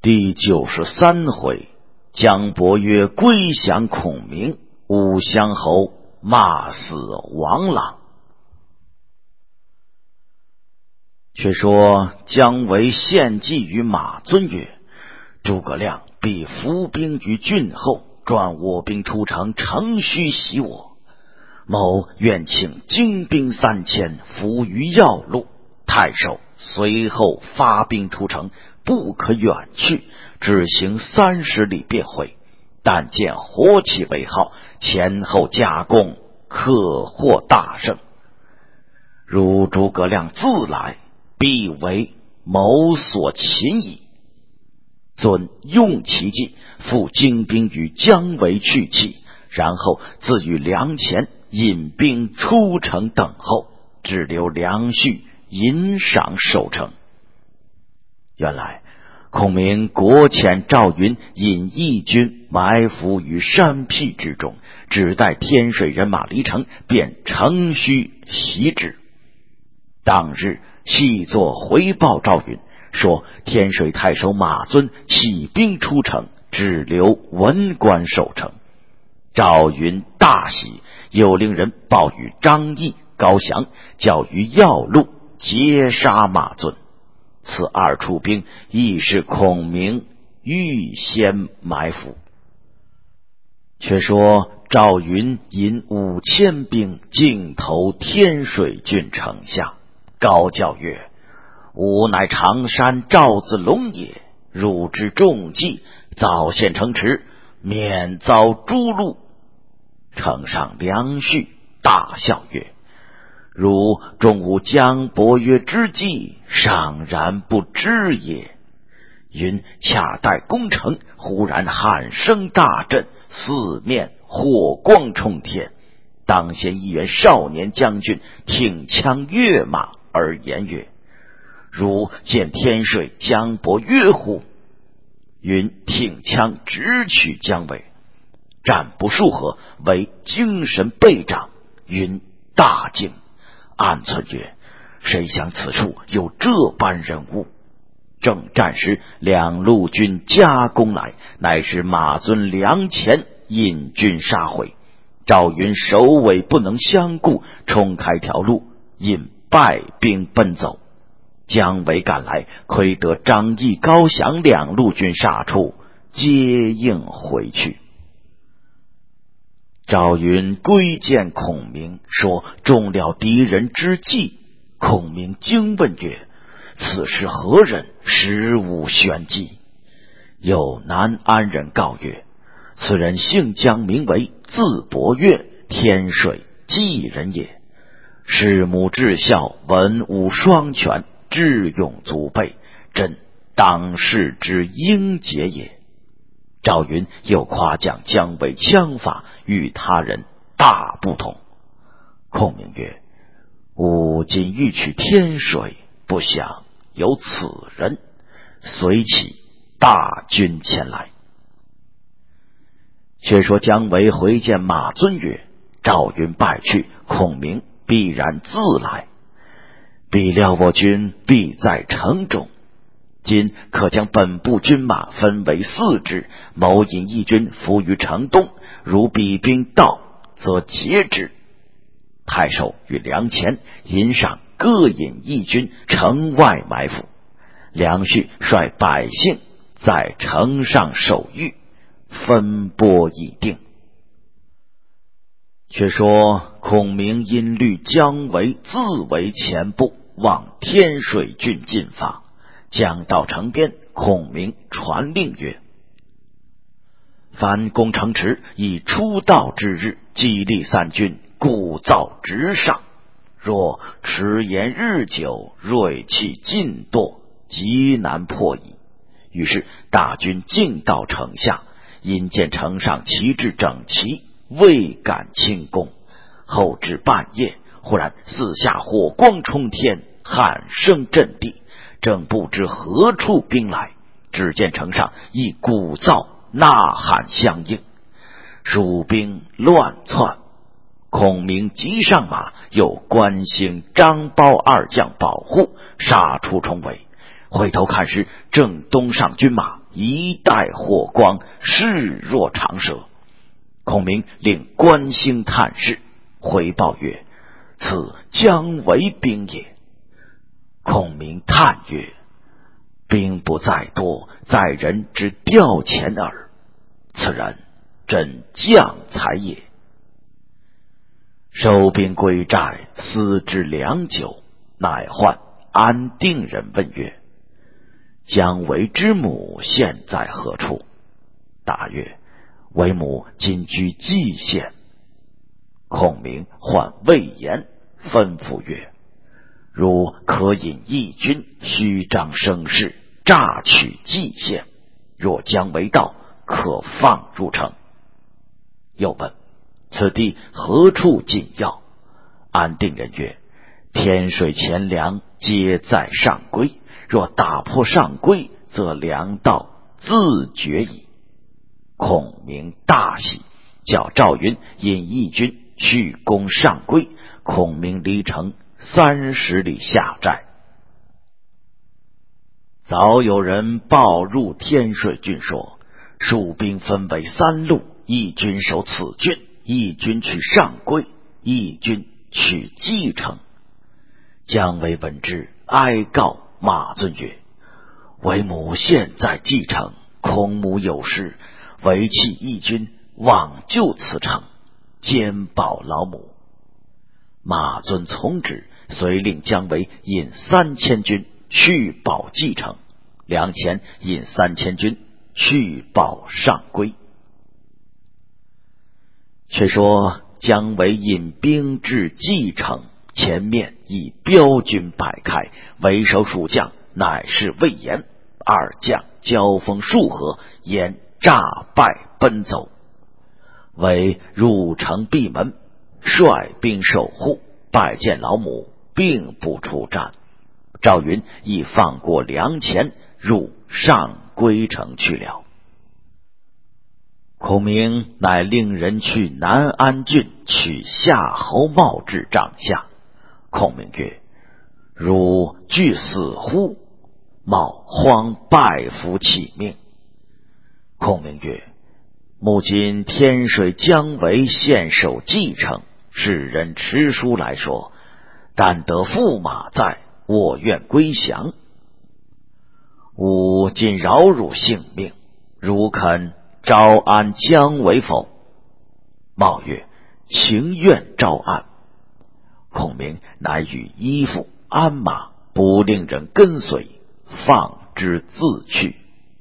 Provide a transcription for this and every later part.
第93回，姜伯约归降孔明，武乡侯骂死王朗。却说姜维献计于马尊曰：诸葛亮必伏兵于郡后，转我兵出城，乘虚袭我。某愿请精兵3000伏于要路，太守随后发兵出城，不可远去，只行30里便回。但见火起为号，前后夹攻，可获大胜。如诸葛亮自来，必为某所擒矣。尊用其计，复精兵与姜维去气，然后自与粮钱引兵出城等候，只留梁旭引赏守城。原来孔明国遣赵云引义军埋伏于山僻之中，只待天水人马离城，便乘虚袭之。当日细作回报赵云，说天水太守马尊起兵出城，只留文官守城。赵云大喜，又令人报与张翼、高翔，叫于要路截杀马尊。此二处兵亦是孔明预先埋伏。却说赵云引5000兵径投天水郡城下，高叫曰：吾乃常山赵子龙也，汝之重计，早献城池，免遭诛戮。城上梁旭大笑曰：如中吾姜伯约之计，尚然不知也。云恰待攻城，忽然喊声大震，四面火光冲天。当先一员少年将军挺枪跃马，而言曰：如见天水姜伯约乎？云挺枪直取姜维，战不数合，为精神倍长。云大惊，暗忖曰：谁想此处有这般人物？正战时，两路军夹攻来，乃是马尊粮钱引军杀回。赵云首尾不能相顾，冲开条路，引败兵奔走。姜维赶来，窥得张翼、高翔两路军杀出，接应回去。赵云归见孔明，说中了敌人之计。孔明惊问曰：此是何人？实无玄机。有南安人告曰：此人姓姜，名为，字伯约，天水济人也。师母至孝，文武双全，智勇足备，真当世之英杰也。赵云又夸奖姜维枪法与他人大不同。孔明曰：吾今欲取天水，不想有此人，随起大军前来。却说姜维回见马尊曰：赵云败去，孔明必然自来，必料我军必在城中。今可将本部军马分为4支，谋引义军伏于城东，如彼兵到，则截之。太守与粮钱引赏各引义军城外埋伏，梁旭率百姓在城上守御，分拨已定。却说孔明因虑姜维自为前部，往天水郡进发。将到城边，孔明传令曰：凡攻城池，以出道之日，激励散军，鼓噪直上。若迟延日久，锐气尽堕，极难破矣。于是大军进到城下，因见城上旗帜整齐，未敢轻攻。后至半夜，忽然四下火光冲天，喊声震地，正不知何处兵来，只见城上一鼓噪呐喊相应，蜀兵乱窜。孔明急上马，有关兴、张苞2将保护，杀出重围。 回头看时，正东上军马，一带火光，势若长蛇。孔明令关兴探视，回报曰：此姜维兵也。孔明叹曰：兵不在多，在人之调遣耳。此人真将才也。收兵归寨，思之良久，乃唤安定人问曰：姜维之母现在何处？答曰：为母今居蓟县。孔明唤魏延，吩咐曰：如可引义军虚张声势，诈取蓟县，若姜维到，可放入城。又问：此地何处紧要？安定人曰：天水钱粮皆在上邽，若打破上邽，则粮道自绝矣。孔明大喜，叫赵云引义军去攻上邽。孔明离城30里下寨。早有人报入天水郡说，蜀兵分为3路，一军守此郡，一军去上邽，一军去蓟城。姜维闻之，哀告马尊曰：为母现在蓟城，孔母有事，唯弃义军，往救此城，兼保老母。马尊从旨，遂令姜维引3000军去保蓟城，梁前引3000军去保上邽。却说姜维引兵至蓟城，前面已标军摆开，为首蜀将乃是魏延。二将交锋数合，延诈败奔走。为入城闭门，率兵守护，拜见老母，并不出战。赵云亦放过梁前，入上邽城去了。孔明乃令人去南安郡取夏侯茂至帐下。孔明曰：汝惧死乎？茂慌拜服乞命。孔明曰：目今天水姜维献守蓟城，使人持书来说，但得驸马在，我愿归降。吾今饶汝性命，汝肯招安姜维否？茂曰：情愿招安。孔明乃与衣服鞍马，不令人跟随，放之自去。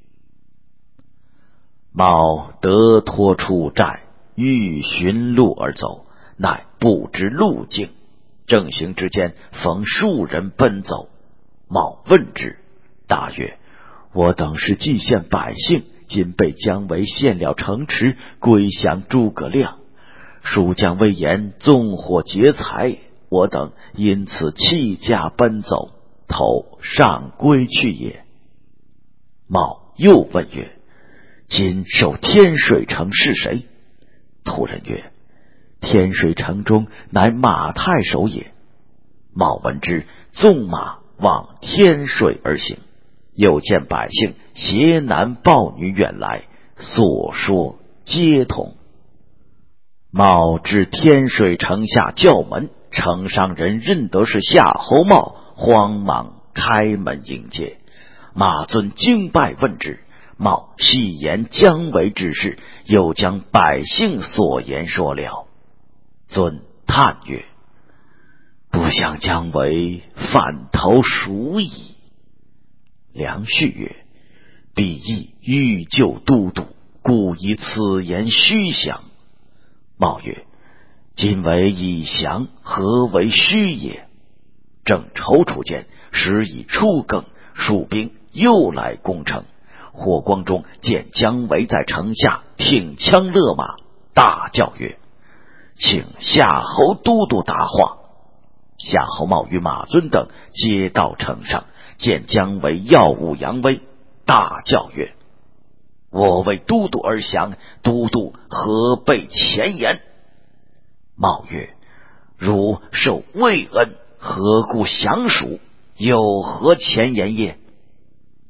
茂得脱出寨，欲寻路而走，乃不知路径。正行之间，逢数人奔走。茂问之，答曰：我等是蓟县百姓，今被姜维陷了城池，归降诸葛亮。蜀将魏延纵火劫财，我等因此弃驾奔走，投上邽去也。茂又问曰：今守天水城是谁？突人曰：天水城中乃马太守也。茂闻之，纵马往天水而行。又见百姓携男抱女远来，所说皆同。茂至天水城下叫门，城上人认得是夏侯茂，慌忙开门迎接。马尊惊拜问之，茂细言姜维之事，又将百姓所言说了。尊叹曰：不想姜维反投蜀矣。梁续曰：彼亦欲救都督，故以此言虚降。茂曰：今为已降，何为虚也？正踌躇间，时已初更，蜀兵又来攻城。火光中见姜维在城下挺枪勒马，大叫曰：请夏侯都督答话。夏侯茂与马尊等皆到城上，见姜维耀武扬威，大叫曰：我为都督而降，都督何备前言？茂曰：汝受魏恩，何故降蜀？有何前言也？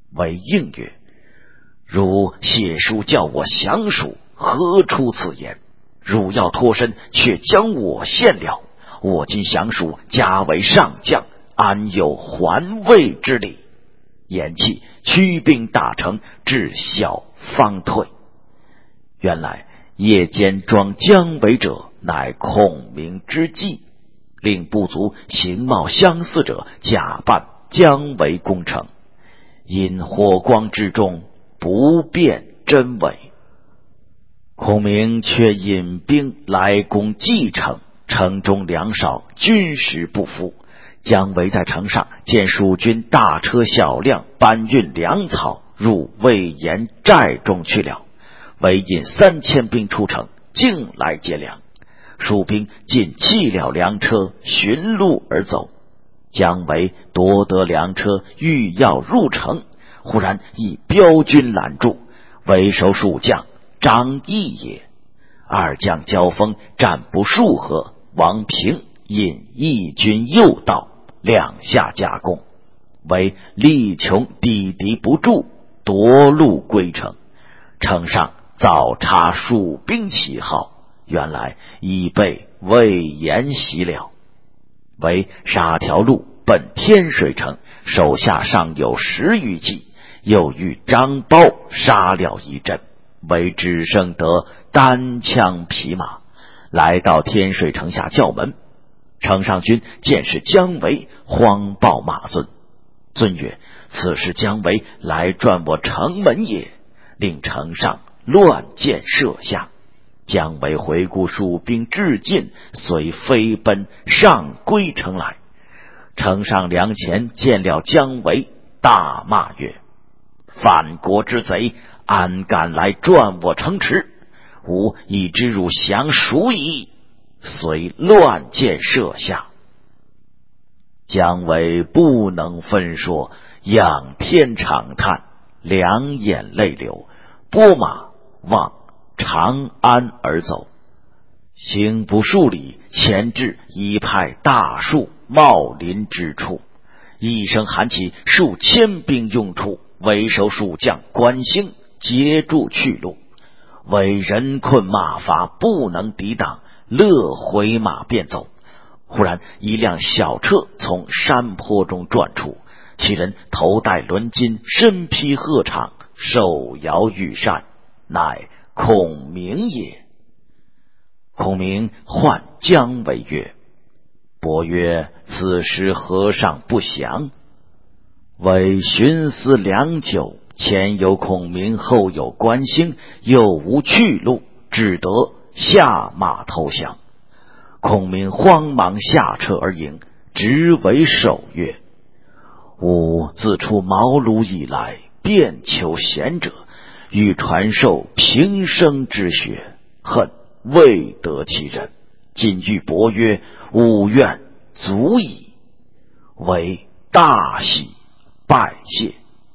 为应曰：汝写书叫我降蜀，何出此言？汝要脱身，却将我献了。我今降蜀，加为上将，安有还魏之理？言讫，驱兵大成，至小方退。原来夜间装姜维者，乃孔明之计，令部族形貌相似者假扮姜维攻城，因火光之中不辨真伪。孔明却引兵来攻蓟城，城中粮少，军食不富。姜维在城上见蜀军大车小辆搬运粮草入魏延寨中去了，唯引3000兵出城，径来接粮。蜀兵尽弃了粮车，寻路而走。姜维夺得粮车，欲要入城，忽然一彪军拦住，为首蜀将张翼也。二将交锋，战不数合，王平引义军诱道，两下夹攻，为力穷抵敌不住，夺路归城。城上早插蜀兵旗号，原来已被魏延袭了。为杀条路奔天水城，手下尚有10余骑，又遇张苞杀了一阵，为只剩得单枪匹马，来到天水城下叫门。城上军见是姜维，慌报马尊。尊曰：此是姜维来转我城门也，令城上乱箭射下。姜维回顾蜀兵至近，遂飞奔上归城来。城上梁前见了姜维，大骂曰：反国之贼，安敢来转我城池？吾已知汝降蜀矣。遂乱箭射下。姜维不能分说，仰天长叹，两眼泪流，拨马往长安而走。行不数里，前至一派大树茂林之处，一声喊起，数千兵涌出，为首蜀将关兴截住去路，为人困马乏，不能抵挡，勒回马便走。忽然一辆小车从山坡中转出，其人头戴纶巾，身披鹤氅，手摇羽扇，乃孔明也。孔明唤姜维曰：伯曰，此时何上不降？为寻思良久，前有孔明，后有关兴，又无去路，只得下马投降。孔明慌忙下车而迎，直为首曰：吾自出茅庐以来，遍求贤者，欲传授平生之学，恨未得其人。今遇伯曰，吾愿足矣。为大喜，拜谢。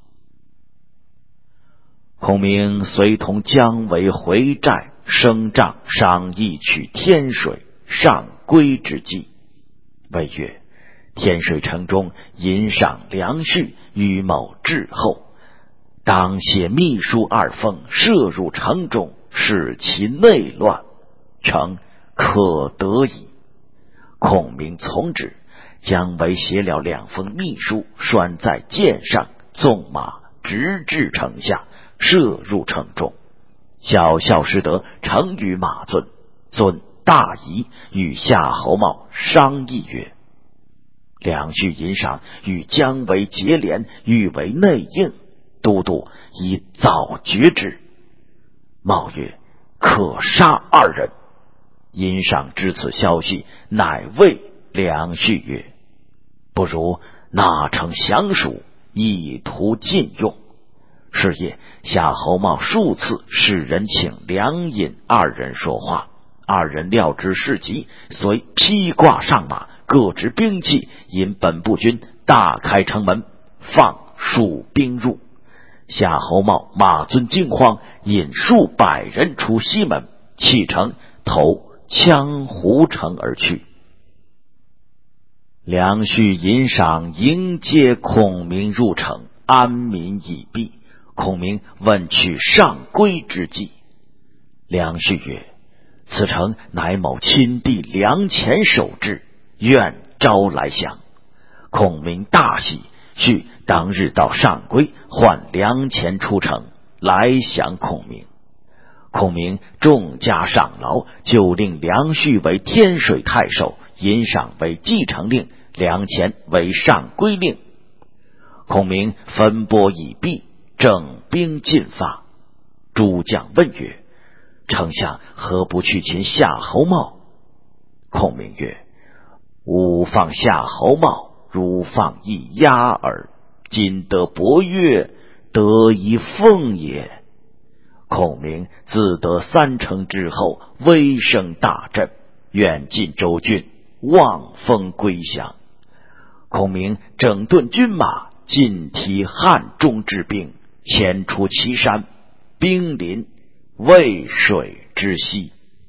孔明随同姜维回寨，升帐商议取天水上归之计。谓曰：天水城中引赏粮恤，于某至厚，当写密书2封，射入城中，使其内乱，城可得矣。孔明从之。姜维写了2封密书，拴在箭上，纵马直至城下，射入城中。小校师得呈与马尊，尊大疑，与夏侯茂商议曰：粮恤引赏与姜维结连，欲为内应，都督宜早决之。茂曰：可杀2人。引赏知此消息，乃谓梁旭曰：不如纳城降蜀，以图禁用。是夜，夏侯茂数次使人请梁尹2人说话，2人料知事急，遂披挂上马，各执兵器，引本部军大开城门，放蜀兵入。夏侯茂、马尊惊慌，引数百人出西门，弃城，投羌胡城而去。梁旭引赏迎接孔明入城， 安民已毕，孔明问取上归之计。梁旭曰：此城乃某亲弟梁前守之，愿招来降。孔明大喜，须当日到上归，唤梁前出城来降孔明。孔明重加赏劳，就令梁旭为天水太守，尹赏为继承令，梁前为上归令。孔明分拨已毕，整兵进发。诸将问曰：丞相何不去擒夏侯茂？孔明曰：吾放夏侯茂，如放一鸦耳。今得伯乐，得一凤也。孔明自得3城之后，威声大振，远近州郡望风归降。孔明整顿军马，尽提汉中之兵，前出祁山，兵临渭水之西。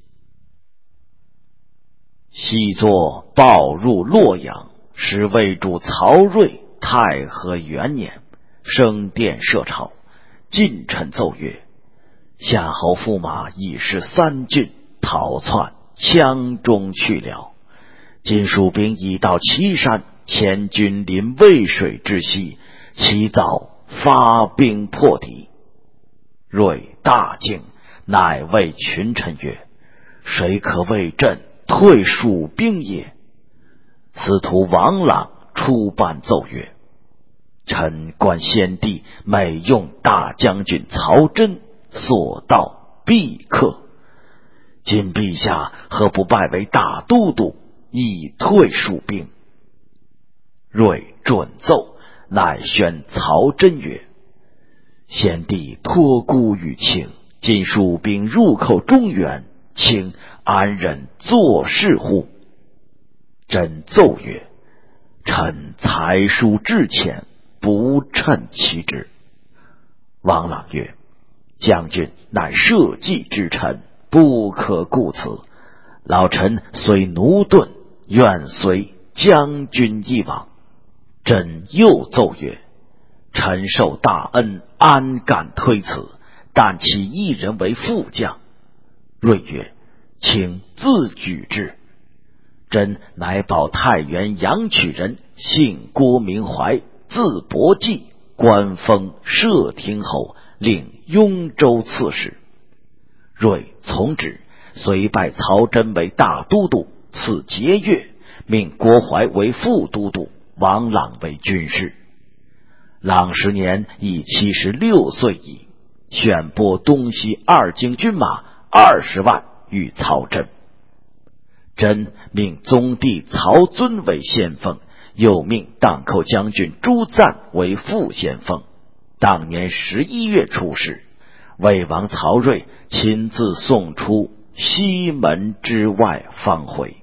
西作报入洛阳，是魏主曹睿太和元年，升殿设朝。近臣奏曰：夏侯驸马已是3郡，逃窜羌中去了。今蜀兵已到祁山，前军临渭水之西，其早发兵破敌。睿大惊，乃谓群臣曰：谁可为朕退蜀兵也？司徒王朗出班奏曰：臣观先帝每用大将军曹真，所到必克。今陛下何不拜为大都督，以退蜀兵？睿准奏，乃宣曹真曰：先帝托孤于卿，今蜀兵入寇中原，卿安忍坐视乎？真奏曰：臣才疏志浅，不称其职。王朗曰：将军乃社稷之臣，不可顾此。老臣虽奴钝，愿随将军一往。朕又奏曰：臣受大恩，安敢推辞？但其一人为副将。睿曰：请自举之。朕乃保太原阳曲人，姓郭，名怀，字伯济，官封摄听侯，领雍州刺史。睿从旨，遂拜曹真为大都督，赐节钺，命郭淮为副都督，王朗为军师。朗时年已76岁矣，选拨东西2京军马20万与曹真。真命宗弟曹遵为先锋，又命荡寇将军朱赞为副先锋。当年11月出事，魏王曹睿亲自送出西门之外方回。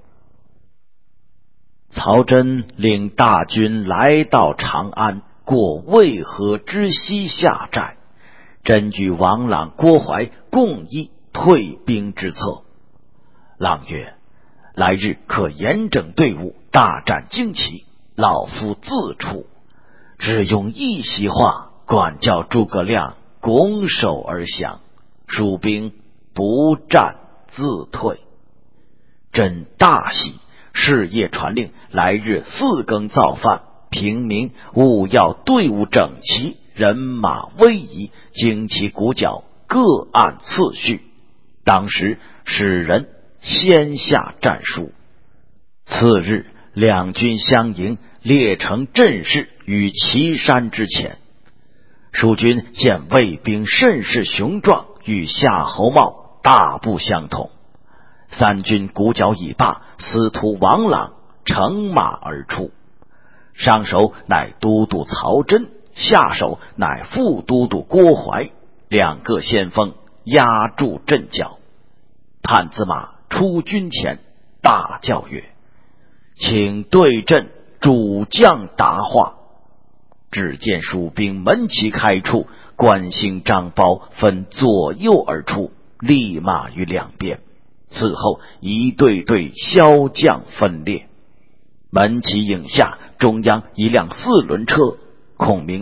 曹真领大军来到长安，过渭河之西下寨。真与王朗、郭淮共议退兵之策。朗曰：来日可严整队伍，大展旌旗，老夫自出，只用一席话，管教诸葛亮拱手而降，蜀兵不战自退。朕大喜，是夜传令，来日4更造饭，平民务要队伍整齐，人马威仪，旌旗鼓角各按次序。当时使人先下战书。次日，两军相迎，列成阵势于祁山之前。蜀军见魏兵甚是雄壮，与夏侯茂大不相同。3军鼓角已罢，司徒王朗乘马而出，上手乃都督曹真，下手乃副都督郭淮，2个先锋压住阵脚。探子马出军前，大叫曰：请对阵主将答话。只见蜀兵门旗开处，关兴、张苞分左右而出，立马于两边。此后一队队骁将分列，门旗影下，中央一辆4轮车。孔明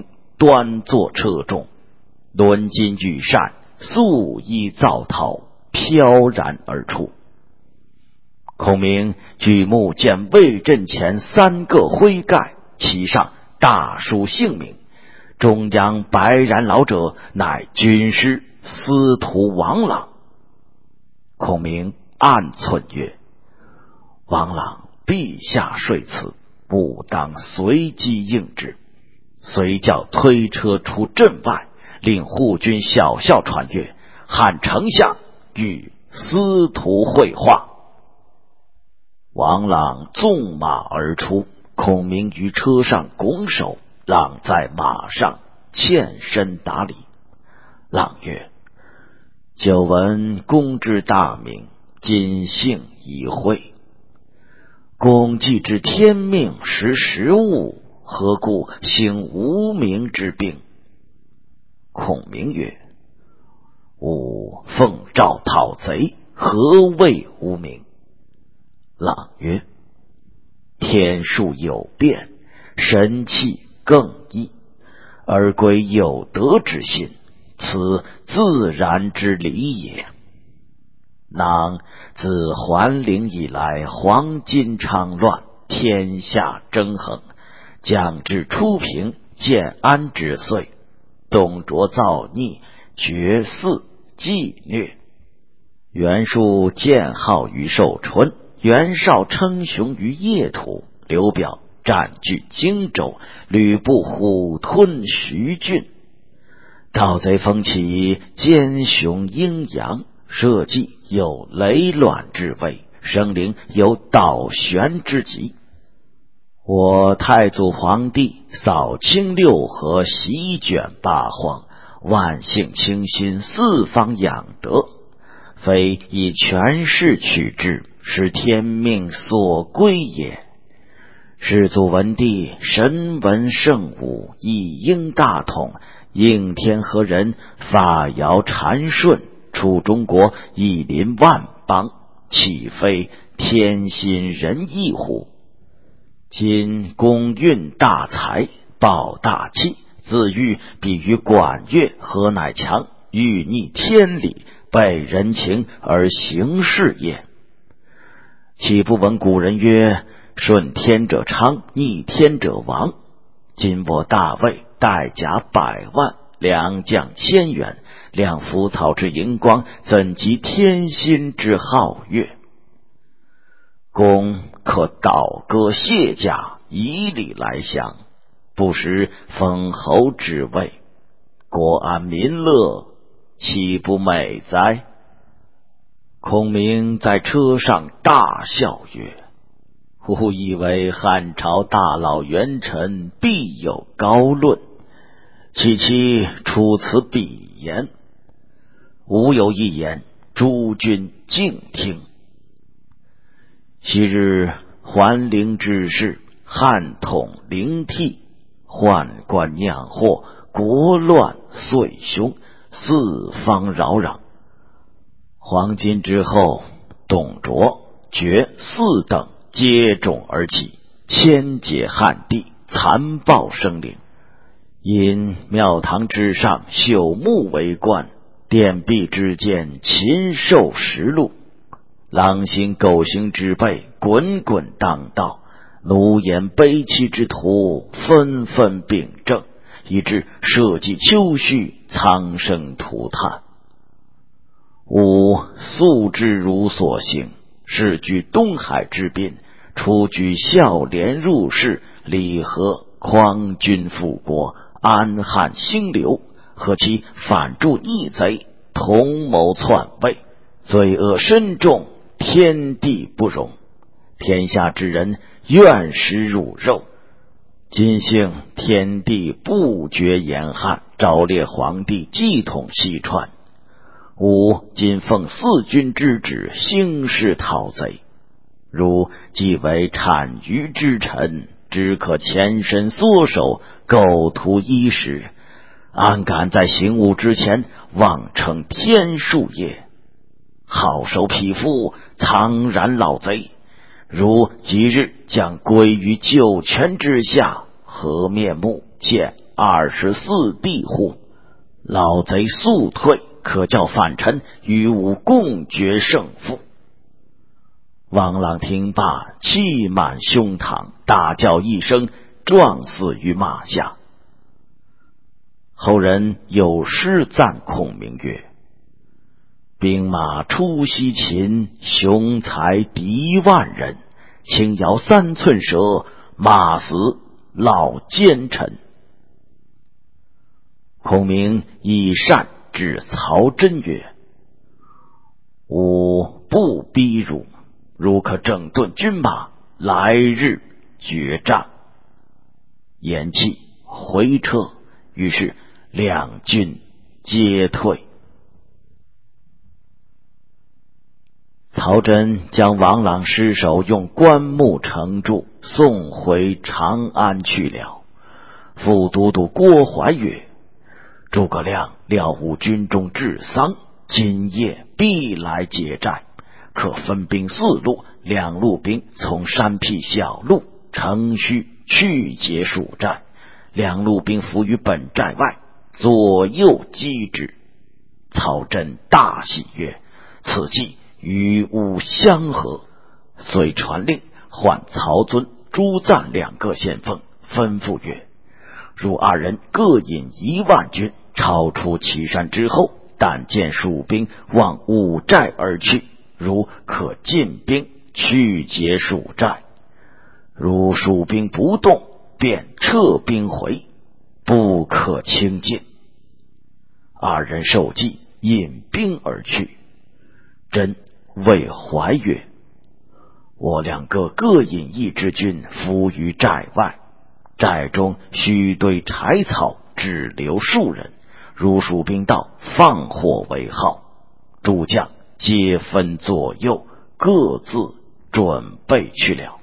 端坐车中，轮巾羽扇，素衣皂绦，飘然而出。孔明举目见魏阵前3个徽盖，其上大书姓名，中央白髯老者乃军师司徒王朗。孔明暗忖曰：王朗陛下说辞，不当随机应之。遂叫推车出阵外，令护军小校传阅，喊丞相与司徒会话。王朗纵马而出，孔明于车上拱手，朗在马上欠身打礼。朗曰：久闻公之大名，今幸一会。公既知天命识时务，何故兴无名之病？孔明曰：吾奉诏讨贼，何谓无名？朗曰：天数有变，神气更异，而归有德之心，此自然之理也。囊自桓灵以来，黄巾昌乱，天下争衡，将至初平，建安之岁，董卓造逆，绝嗣，继虐。袁术建号于寿春，袁绍称雄于邺土，刘表占据荆州，吕布虎吞徐郡。盗贼风起，奸雄阴阳，社稷有雷乱之危，生灵有倒悬之极。我太祖皇帝扫清六合，席卷八荒，万姓清心，四方养德，非以权势取之，是天命所归也。世祖文帝神文圣武，一应大统，应天河人，法尧禅顺，处中国以临万邦，岂非天心仁义乎？今公运大财，抱大气，自喻比于管乐，何乃强？欲逆天理，背人情而行事也。岂不闻古人曰：顺天者昌，逆天者亡。今我大魏，带甲100万，良将1000员，量浮草之荧光，怎及天心之皓月？公可倒戈卸甲，以礼来降，不失封侯之位，国安民乐，岂不美哉？孔明在车上大笑曰：吾以为汉朝大老元臣必有高论，岂其出此鄙言？吾有一言，诸君静听。昔日桓灵之事，汉统灵替，宦官酿祸，国乱岁凶，四方扰攘。黄巾之后，董卓、绝4等接踵而起，牵结汉地，残暴生灵。因庙堂之上朽木为冠，殿壁之间禽兽食禄，狼心狗行之辈滚滚当道，奴颜卑鄙之徒纷纷秉政，以致社稷丘墟，苍生涂炭。吾素知汝所行，是居东海之滨，出居孝廉入室，礼和匡君复国，安汉兴流，何其反助逆贼，同谋篡位，罪恶深重，天地不容。天下之人愿食汝肉。今幸天地不绝严汉，昭烈皇帝继统西川。吾今奉4军之旨，兴师讨贼。如既为产于之臣，只可前身缩手，苟图衣食，安敢在行武之前妄称天数也？好手匹夫，苍然老贼，如即日将归于九泉之下，何面目见 24地户，老贼速退，可叫反臣与吾共决胜负。王朗听罢，气满胸膛，大叫一声，撞死于马下。后人有诗赞孔明曰：兵马出西秦，雄才敌万人，轻摇3寸舌，马死老奸臣。孔明以善指曹真曰：吾不逼汝，汝可整顿军马，来日决战。言讫，回撤，于是两军皆退。曹真将王朗尸首用棺木盛住，送回长安去了。副都督郭淮曰：诸葛亮料吾军中治丧，今夜必来劫寨，可分兵4路，2路兵从山僻小路乘虚去劫蜀寨，2路兵伏于本寨外，左右击之。曹真大喜曰：此计与吾相合。遂传令唤曹遵、朱赞2个先锋，吩咐曰：汝2人各引1万军，超出岐山之后，但见蜀兵往五寨而去，如可进兵去劫蜀寨。如蜀兵不动，便撤兵回，不可轻进。2人受计，引兵而去。真谓怀曰：我2个各引1支军，伏于寨外，寨中须堆柴草，只留数人，如蜀兵到，放火为号。诸将皆分左右，各自准备去了。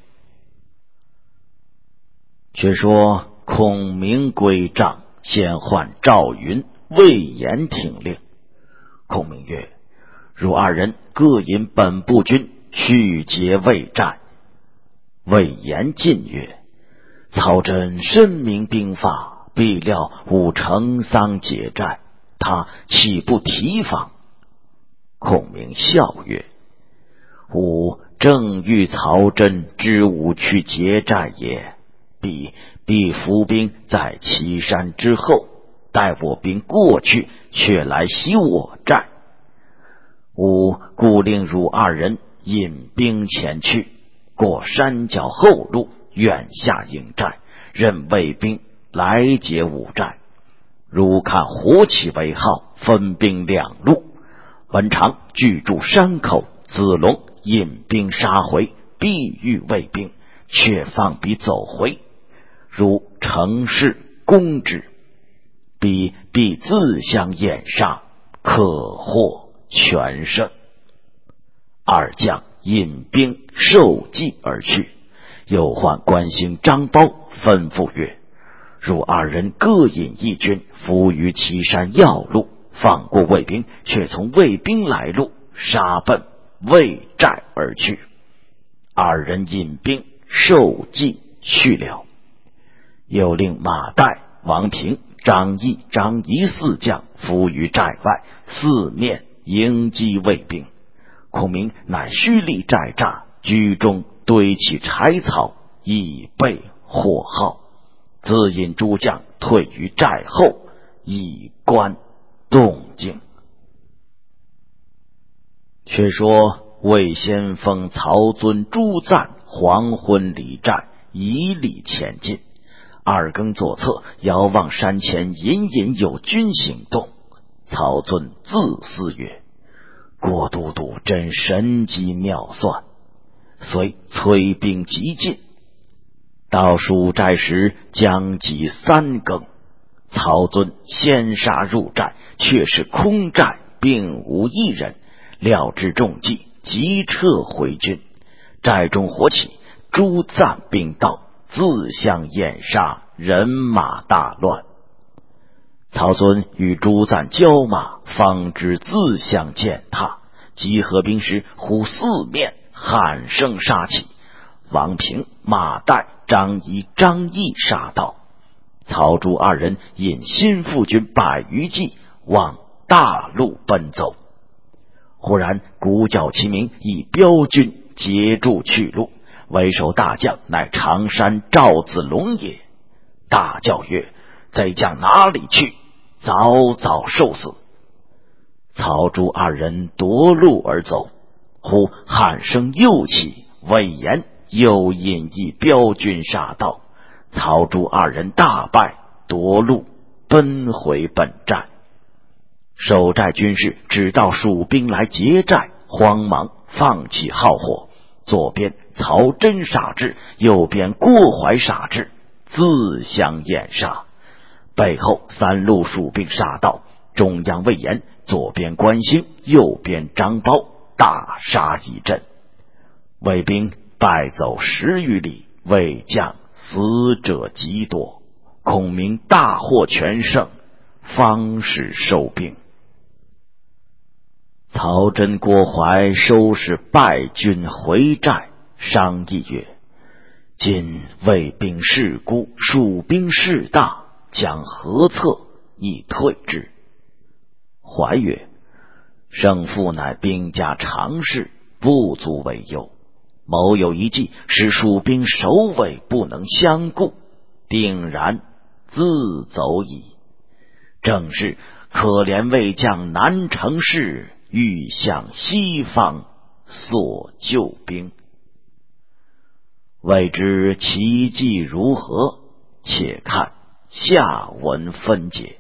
却说孔明归帐，先唤赵云、魏延听令。孔明曰：汝2人各引本部军去劫魏寨。魏延进曰：曹真深明兵法，必料吾乘丧劫寨，他岂不提防？孔明笑曰：吾正欲曹真知吾去劫寨也，必伏兵在岐山之后，待我兵过去，却来袭我寨。吾故令汝2人引兵前去，过山脚后路，远下营寨，任魏兵来劫吾寨。汝看火起为号，分兵2路，文长聚驻山口，子龙引兵杀回，必遇魏兵，却放彼走回。如乘势攻之，必自相掩杀，可获全胜。2将引兵受计而去。又唤关兴、张苞，吩咐曰：汝2人各引1军，伏于岐山要路，放过魏兵，却从魏兵来路，杀奔魏寨而去。2人引兵受计去了。又令马岱、王平、张翼、张仪4将伏于寨外，四面迎击魏兵。孔明乃虚立寨栅，居中堆起柴草，以备火号，自引诸将退于寨后，以观动静。却说魏先锋曹遵、朱赞黄昏离寨，以礼前进。2更左侧，遥望山前隐隐有军行动。曹遵自思曰：郭都督真神机妙算。遂催兵急进。到蜀寨时，将及3更。曹遵先杀入寨，却是空寨，并无1人，料知中计，急撤回军。寨中火起，朱赞兵到，自相掩杀，人马大乱。曹遵与朱赞交马，方知自相践踏，集合兵时，忽四面喊声杀起。王平、马岱、张仪、张翼杀到。 曹朱二人引新副军100余骑往大路奔走。忽然鼓角齐鸣，以标军截住去路，为首大将乃常山赵子龙也。大叫曰：贼将哪里去？早早受死！曹朱二人夺路而走，忽喊声又起，魏延又引一标军杀到，曹朱二人大败，夺路奔回本寨。守寨军士只道蜀兵来劫寨，慌忙放弃号火，左边曹真杀至，右边郭淮杀至，自相掩杀。背后3路蜀兵杀到，中央魏延，左边关兴，右边张苞，大杀一阵，魏兵败走10余里，魏将死者极多，孔明大获全胜，方始收兵。曹真、郭淮收拾败军回寨，商议曰：今魏兵势孤，蜀兵势大，将何策以退之？怀曰：胜负乃兵家常事，不足为忧。某有一计，使蜀兵首尾不能相顾，定然自走矣。正是可怜魏将难成事，欲向西方索救兵。未知其计如何？且看下文分解。